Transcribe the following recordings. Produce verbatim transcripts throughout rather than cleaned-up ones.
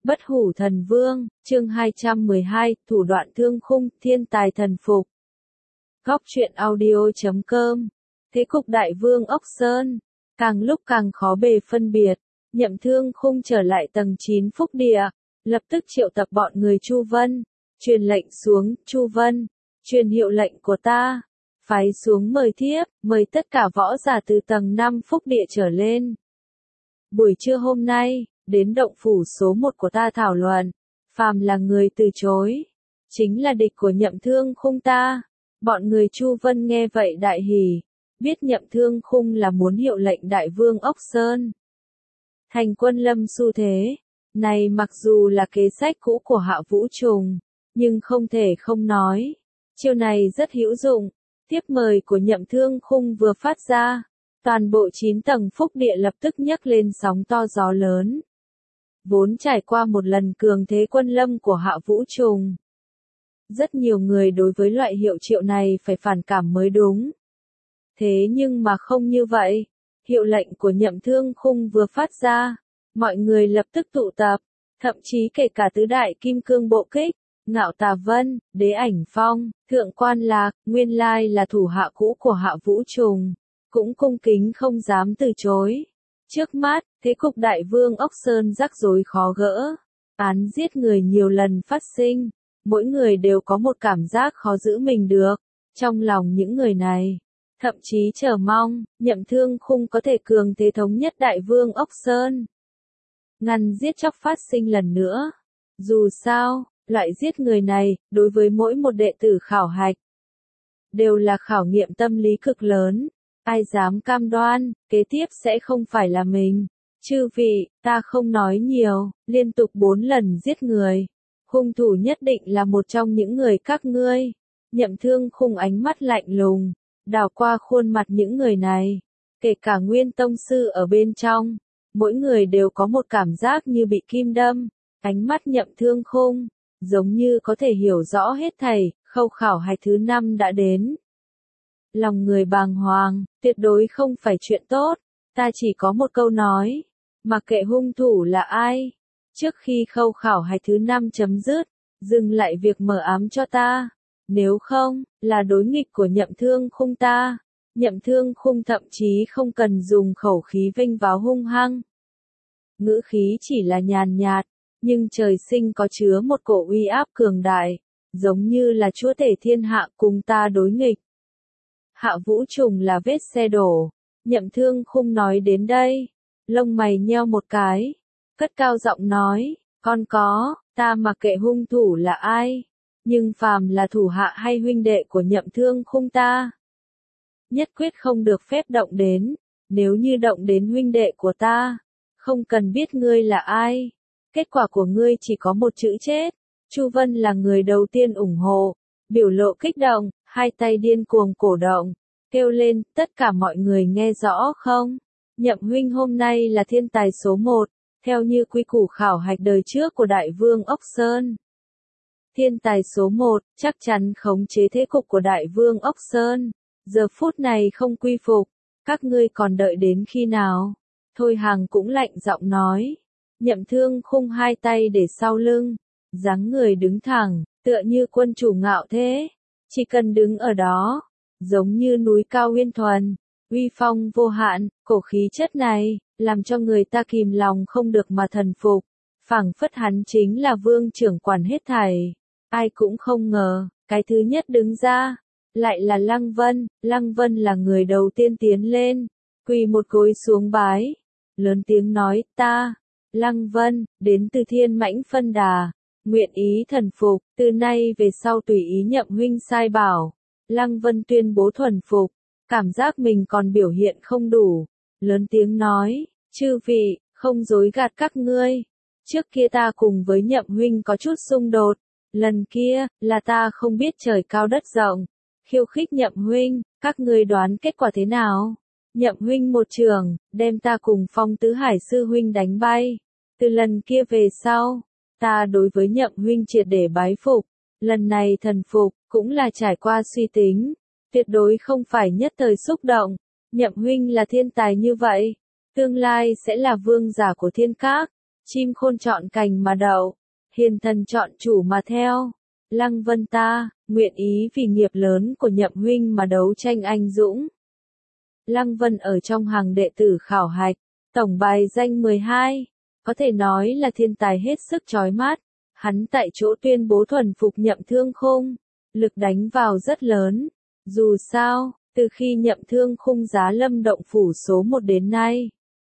Bất hủ thần vương, chương hai trăm mười hai, thủ đoạn thương khung, thiên tài thần phục. Góc truyện audio chấm com. Thế cục đại vương Ốc Sơn, càng lúc càng khó bề phân biệt. Nhậm Thương Khung trở lại tầng chín phúc địa, lập tức triệu tập bọn người Chu Vân, truyền lệnh xuống, Chu Vân, truyền hiệu lệnh của ta, phái xuống mời thiếp, mời tất cả võ giả từ tầng năm phúc địa trở lên. Buổi trưa hôm nay, đến động phủ số một của ta thảo luận, phàm là người từ chối, chính là địch của Nhậm Thương Khung ta. Bọn người Chu Vân nghe vậy đại hỉ, biết Nhậm Thương Khung là muốn hiệu lệnh đại vương Ốc Sơn. Thành quân lâm xu thế, này mặc dù là kế sách cũ của Hạ Vũ Trùng, nhưng không thể không nói, chiêu này rất hữu dụng. Tiếp mời của Nhậm Thương Khung vừa phát ra, toàn bộ chín tầng phúc địa lập tức nhấc lên sóng to gió lớn. Vốn trải qua một lần cường thế quân lâm của Hạ Vũ Trùng, rất nhiều người đối với loại hiệu triệu này phải phản cảm mới đúng. Thế nhưng mà không như vậy, hiệu lệnh của Nhậm Thương Khung vừa phát ra, mọi người lập tức tụ tập, thậm chí kể cả tứ đại kim cương bộ kích, Ngạo Tà Vân, Đế Ảnh Phong, Thượng Quan Lạc, nguyên lai là thủ hạ cũ của Hạ Vũ Trùng, cũng cung kính không dám từ chối. Trước mắt, thế cục đại vương Ốc Sơn rắc rối khó gỡ, án giết người nhiều lần phát sinh, mỗi người đều có một cảm giác khó giữ mình được. Trong lòng những người này, thậm chí chờ mong, Nhậm Thương Khung có thể cường thế thống nhất đại vương Ốc Sơn, ngăn giết chóc phát sinh lần nữa. Dù sao, loại giết người này, đối với mỗi một đệ tử khảo hạch, đều là khảo nghiệm tâm lý cực lớn. Ai dám cam đoan, kế tiếp sẽ không phải là mình. Chư vị, ta không nói nhiều, liên tục bốn lần giết người. Hung thủ nhất định là một trong những người các ngươi. Nhậm Thương Khung ánh mắt lạnh lùng, đảo qua khuôn mặt những người này, kể cả Nguyên Tông Sư ở bên trong. Mỗi người đều có một cảm giác như bị kim đâm. Ánh mắt Nhậm Thương Khung, giống như có thể hiểu rõ hết thảy. Khâu khảo hạch thứ năm đã đến. Lòng người bàng hoàng, tuyệt đối không phải chuyện tốt. Ta chỉ có một câu nói, mặc kệ hung thủ là ai, trước khi khâu khảo hạch thứ năm chấm dứt, dừng lại việc mờ ám cho ta. Nếu không, là đối nghịch của Nhậm Thương Khung ta. Nhậm Thương Khung thậm chí không cần dùng khẩu khí vênh váo hung hăng. Ngữ khí chỉ là nhàn nhạt, nhưng trời sinh có chứa một cổ uy áp cường đại, giống như là chúa tể thiên hạ cùng ta đối nghịch. Hạ Vũ Trùng là vết xe đổ. Nhậm Thương Khung nói đến đây, lông mày nheo một cái, cất cao giọng nói, con có, ta mặc kệ hung thủ là ai, nhưng phàm là thủ hạ hay huynh đệ của Nhậm Thương Khung ta, nhất quyết không được phép động đến. Nếu như động đến huynh đệ của ta, không cần biết ngươi là ai, kết quả của ngươi chỉ có một chữ chết. Chu Vân là người đầu tiên ủng hộ, biểu lộ kích động, hai tay điên cuồng cổ động, kêu lên, tất cả mọi người nghe rõ không? Nhậm huynh hôm nay là thiên tài số một, theo như quy củ khảo hạch đời trước của đại vương Ốc Sơn. Thiên tài số một, chắc chắn khống chế thế cục của đại vương Ốc Sơn. Giờ phút này không quy phục, các ngươi còn đợi đến khi nào? Thôi Hàng cũng lạnh giọng nói. Nhậm Thương Khung hai tay để sau lưng, dáng người đứng thẳng, tựa như quân chủ ngạo thế. Chỉ cần đứng ở đó, giống như núi cao uyên thuần, uy phong vô hạn, cổ khí chất này, làm cho người ta kìm lòng không được mà thần phục. Phảng phất hắn chính là vương trưởng quản hết thảy. Ai cũng không ngờ, cái thứ nhất đứng ra, lại là Lăng Vân. Lăng Vân là người đầu tiên tiến lên, quỳ một gối xuống bái, lớn tiếng nói, ta, Lăng Vân, đến từ Thiên Mãnh Phân Đà, nguyện ý thần phục, từ nay về sau tùy ý Nhậm huynh sai bảo. Lăng Vân tuyên bố thuần phục, cảm giác mình còn biểu hiện không đủ, lớn tiếng nói, chư vị, không dối gạt các ngươi. Trước kia ta cùng với Nhậm huynh có chút xung đột, lần kia, là ta không biết trời cao đất rộng, khiêu khích Nhậm huynh, các ngươi đoán kết quả thế nào? Nhậm huynh một trường, đem ta cùng Phong Tứ Hải sư huynh đánh bay. Từ lần kia về sau, ta đối với Nhậm huynh triệt để bái phục, lần này thần phục, cũng là trải qua suy tính, tuyệt đối không phải nhất thời xúc động. Nhậm huynh là thiên tài như vậy, tương lai sẽ là vương giả của thiên các, Chim khôn chọn cành mà đậu, hiền thần chọn chủ mà theo. Lăng Vân ta, nguyện ý vì nghiệp lớn của Nhậm huynh mà đấu tranh anh dũng. Lăng Vân ở trong hàng đệ tử khảo hạch, tổng bài danh mười hai, có thể nói là thiên tài hết sức chói mắt. Hắn tại chỗ tuyên bố thuần phục Nhậm Thương Khung, lực đánh vào rất lớn. Dù sao, từ khi Nhậm Thương Khung giá lâm động phủ số một đến nay,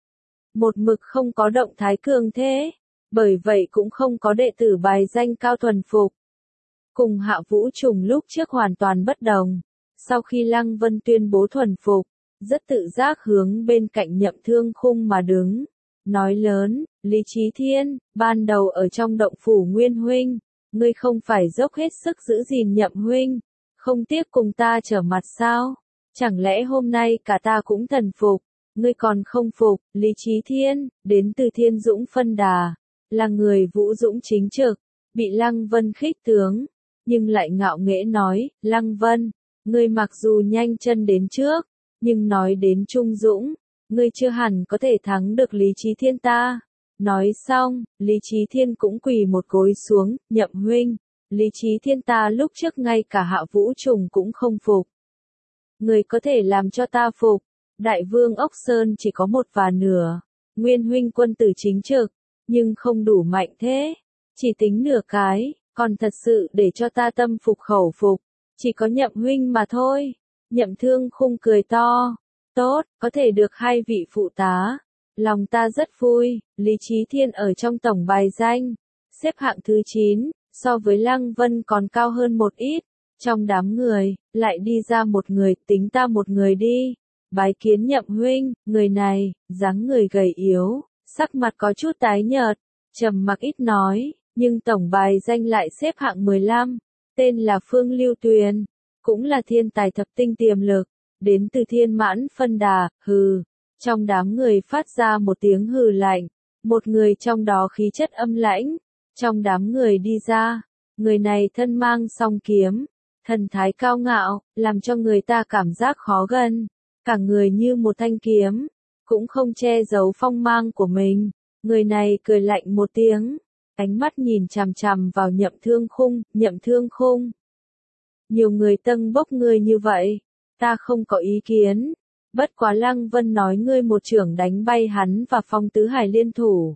một mực không có động thái cường thế, bởi vậy cũng không có đệ tử bài danh cao thuần phục. Cùng Hạ Vũ Trùng lúc trước hoàn toàn bất đồng, sau khi Lăng Vân tuyên bố thuần phục, rất tự giác hướng bên cạnh Nhậm Thương Khung mà đứng, nói lớn, Lý Chí Thiên, ban đầu ở trong động phủ Nguyên huynh, ngươi không phải dốc hết sức giữ gìn Nhậm huynh, không tiếc cùng ta trở mặt sao? Chẳng lẽ hôm nay cả ta cũng thần phục, ngươi còn không phục? Lý Chí Thiên, đến từ Thiên Dũng Phân Đà, là người vũ dũng chính trực, bị Lăng Vân khích tướng, nhưng lại ngạo nghễ nói, Lăng Vân, ngươi mặc dù nhanh chân đến trước, nhưng nói đến trung dũng, ngươi chưa hẳn có thể thắng được Lý Chí Thiên ta. Nói xong, Lý Chí Thiên cũng quỳ một gối xuống, Nhậm huynh, Lý Chí Thiên ta lúc trước ngay cả Hạ Vũ Trùng cũng không phục. Người có thể làm cho ta phục, Đại Vương Ốc Sơn chỉ có một và nửa, Nguyên huynh quân tử chính trực, nhưng không đủ mạnh thế, chỉ tính nửa cái, còn thật sự để cho ta tâm phục khẩu phục, chỉ có Nhậm huynh mà thôi. Nhậm Thương Khung cười to, tốt, có thể được hai vị phụ tá, lòng ta rất vui. Lý Chí Thiên ở trong tổng bài danh, xếp hạng thứ chín, so với Lăng Vân còn cao hơn một ít. Trong đám người, lại đi ra một người, tính ta một người đi. Bái kiến Nhậm huynh, người này, dáng người gầy yếu, sắc mặt có chút tái nhợt, trầm mặc ít nói, nhưng tổng bài danh lại xếp hạng mười lăm, tên là Phương Lưu Tuyền, cũng là thiên tài thập tinh tiềm lực, đến từ Thiên Mãn Phân Đà. Hừ. Trong đám người phát ra một tiếng hừ lạnh, một người trong đó khí chất âm lãnh, trong đám người đi ra, người này thân mang song kiếm, thần thái cao ngạo, làm cho người ta cảm giác khó gần, cả người như một thanh kiếm, cũng không che giấu phong mang của mình. Người này cười lạnh một tiếng, ánh mắt nhìn chằm chằm vào Nhậm Thương Khung. Nhậm Thương Khung, nhiều người tâng bốc ngươi như vậy, ta không có ý kiến. Bất quá Lăng Vân nói ngươi một chưởng đánh bay hắn và Phong Tứ Hải liên thủ.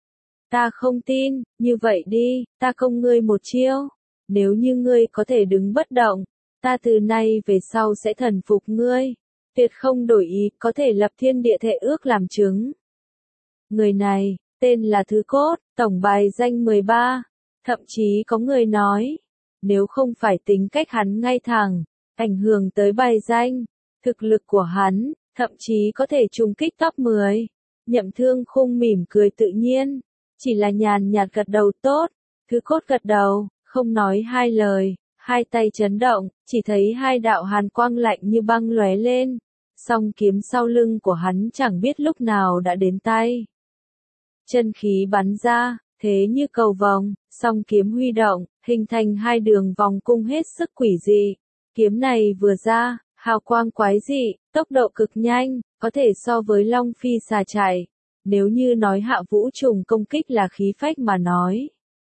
Ta không tin, như vậy đi, ta công ngươi một chiêu. Nếu như ngươi có thể đứng bất động, ta từ nay về sau sẽ thần phục ngươi. Tuyệt không đổi ý, có thể lập thiên địa thệ ước làm chứng. Người này, tên là Thứ Cốt, tổng bài danh mười ba. Thậm chí có người nói, nếu không phải tính cách hắn ngay thẳng, ảnh hưởng tới bài danh, thực lực của hắn, thậm chí có thể trùng kích top mười. Nhậm Thương Khung mỉm cười tự nhiên, chỉ là nhàn nhạt gật đầu. Tốt. Thứ Cốt gật đầu, không nói hai lời, hai tay chấn động, chỉ thấy hai đạo hàn quang lạnh như băng lóe lên, song kiếm sau lưng của hắn chẳng biết lúc nào đã đến tay. Chân khí bắn ra, thế như cầu vồng, song kiếm huy động, hình thành hai đường vòng cung hết sức quỷ dị. Kiếm này vừa ra, hào quang quái dị, tốc độ cực nhanh, có thể so với Long Phi xà chạy. Nếu như nói Hạ Vũ Trùng công kích là khí phách mà nói,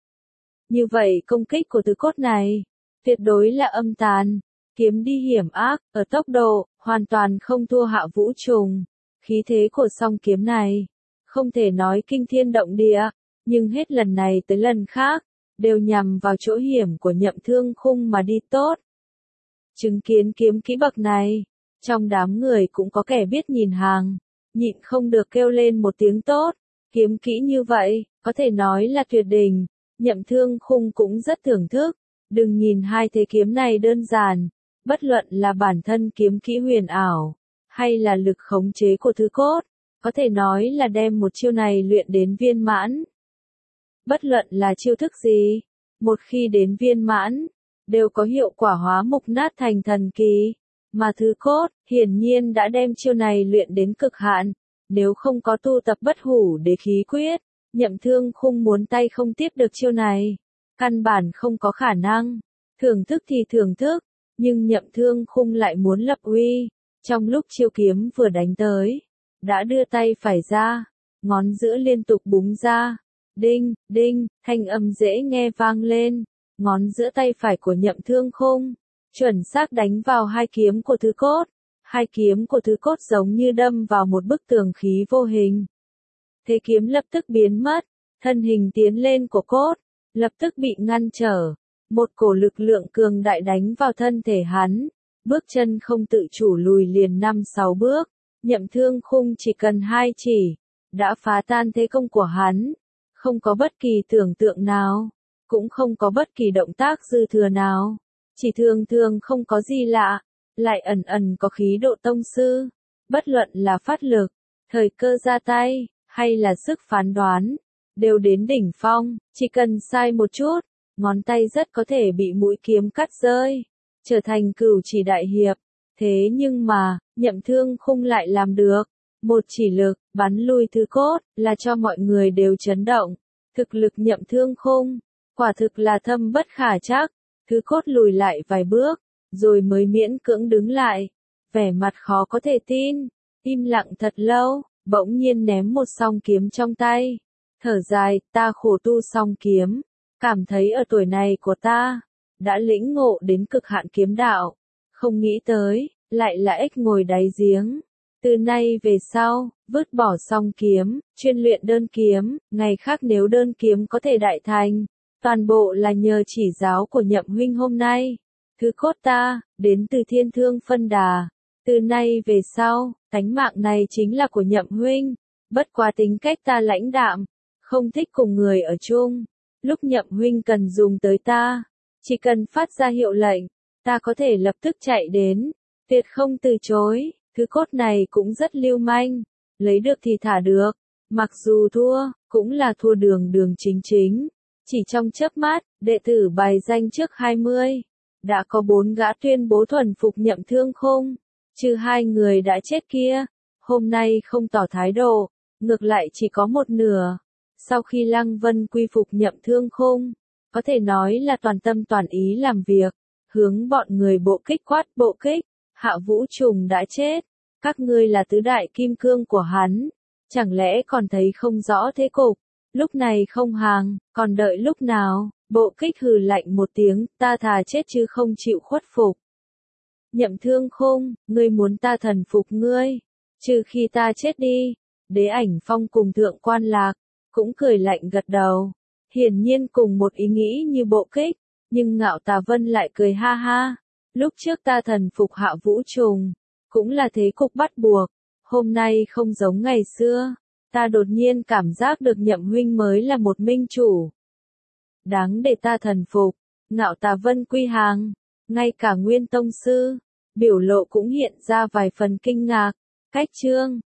như vậy công kích của Thứ Cốt này, tuyệt đối là âm tàn. Kiếm đi hiểm ác, ở tốc độ, hoàn toàn không thua Hạ Vũ Trùng. Khí thế của song kiếm này, không thể nói kinh thiên động địa, nhưng hết lần này tới lần khác, đều nhằm vào chỗ hiểm của Nhậm Thương Khung mà đi. Tốt. Chứng kiến kiếm kỹ bậc này, trong đám người cũng có kẻ biết nhìn hàng, nhịn không được kêu lên một tiếng tốt. Kiếm kỹ như vậy, có thể nói là tuyệt đỉnh. Nhậm Thương Khung cũng rất thưởng thức. Đừng nhìn hai thế kiếm này đơn giản, bất luận là bản thân kiếm kỹ huyền ảo, hay là lực khống chế của Thứ Cốt, có thể nói là đem một chiêu này luyện đến viên mãn. Bất luận là chiêu thức gì, một khi đến viên mãn, đều có hiệu quả hóa mục nát thành thần kỳ, mà Thứ Cốt, hiển nhiên đã đem chiêu này luyện đến cực hạn, nếu không có tu tập Bất Hủ Đế Khí Quyết, Nhậm Thương Khung muốn tay không tiếp được chiêu này, căn bản không có khả năng. Thưởng thức thì thưởng thức, nhưng Nhậm Thương Khung lại muốn lập uy, trong lúc chiêu kiếm vừa đánh tới, đã đưa tay phải ra, ngón giữa liên tục búng ra, Đinh, đinh, thanh âm dễ nghe vang lên, ngón giữa tay phải của Nhậm Thương Khung, chuẩn xác đánh vào hai kiếm của Thứ Cốt. Hai kiếm của Thứ Cốt giống như đâm vào một bức tường khí vô hình. Thế kiếm lập tức biến mất, thân hình tiến lên của Cốt, lập tức bị ngăn trở. Một cổ lực lượng cường đại đánh vào thân thể hắn, bước chân không tự chủ lùi liền năm sáu bước. Nhậm Thương Khung chỉ cần hai chỉ, đã phá tan thế công của hắn. Không có bất kỳ tưởng tượng nào, cũng không có bất kỳ động tác dư thừa nào. Chỉ thường thường không có gì lạ, lại ẩn ẩn có khí độ tông sư. Bất luận là phát lực, thời cơ ra tay, hay là sức phán đoán, đều đến đỉnh phong. Chỉ cần sai một chút, ngón tay rất có thể bị mũi kiếm cắt rơi, trở thành cửu chỉ đại hiệp. Thế nhưng mà, Nhậm Thương Khung lại làm được. Một chỉ lực, bắn lui Thứ Cốt, là cho mọi người đều chấn động. Thực lực Nhậm Thương Khung, quả thực là thâm bất khả trắc. Thứ Cốt lùi lại vài bước, rồi mới miễn cưỡng đứng lại. Vẻ mặt khó có thể tin, im lặng thật lâu, bỗng nhiên ném một song kiếm trong tay. Thở dài, ta khổ tu song kiếm, cảm thấy ở tuổi này của ta, đã lĩnh ngộ đến cực hạn kiếm đạo. Không nghĩ tới, lại là ếch ngồi đáy giếng. Từ nay về sau, vứt bỏ song kiếm, chuyên luyện đơn kiếm, ngày khác nếu đơn kiếm có thể đại thành, toàn bộ là nhờ chỉ giáo của Nhậm huynh hôm nay. Thứ Cốt ta, đến từ Thiên Thương Phân Đà. Từ nay về sau, tánh mạng này chính là của Nhậm huynh. Bất quá tính cách ta lãnh đạm, không thích cùng người ở chung. Lúc Nhậm huynh cần dùng tới ta, chỉ cần phát ra hiệu lệnh, ta có thể lập tức chạy đến, tuyệt không từ chối. Thứ Cốt này cũng rất lưu manh, lấy được thì thả được, mặc dù thua, cũng là thua đường đường chính chính. Chỉ trong chớp mắt, đệ tử bài danh trước hai mươi, đã có bốn gã tuyên bố thuần phục Nhậm Thương Khung, trừ hai người đã chết kia, hôm nay không tỏ thái độ, ngược lại chỉ có một nửa. Sau khi Lăng Vân quy phục Nhậm Thương Khung, có thể nói là toàn tâm toàn ý làm việc, hướng bọn người bộ kích quát bộ kích. Hạ Vũ Trùng đã chết, các ngươi là tứ đại kim cương của hắn, chẳng lẽ còn thấy không rõ thế cục, lúc này không hàng, còn đợi lúc nào? Bộ kích hừ lạnh một tiếng, ta thà chết chứ không chịu khuất phục. Nhậm Thương Khung, ngươi muốn ta thần phục ngươi, trừ khi ta chết đi. Đế Ảnh Phong cùng Thượng Quan Lạc, cũng cười lạnh gật đầu, hiển nhiên cùng một ý nghĩ như bộ kích, nhưng Ngạo Tà Vân lại cười ha ha. Lúc trước ta thần phục Hạ Vũ Trùng, cũng là thế cục bắt buộc, hôm nay không giống ngày xưa, ta đột nhiên cảm giác được Nhậm huynh mới là một minh chủ. Đáng để ta thần phục. Ngạo Tà Vân quy hàng, ngay cả Nguyên Tông Sư, biểu lộ cũng hiện ra vài phần kinh ngạc. Cách chương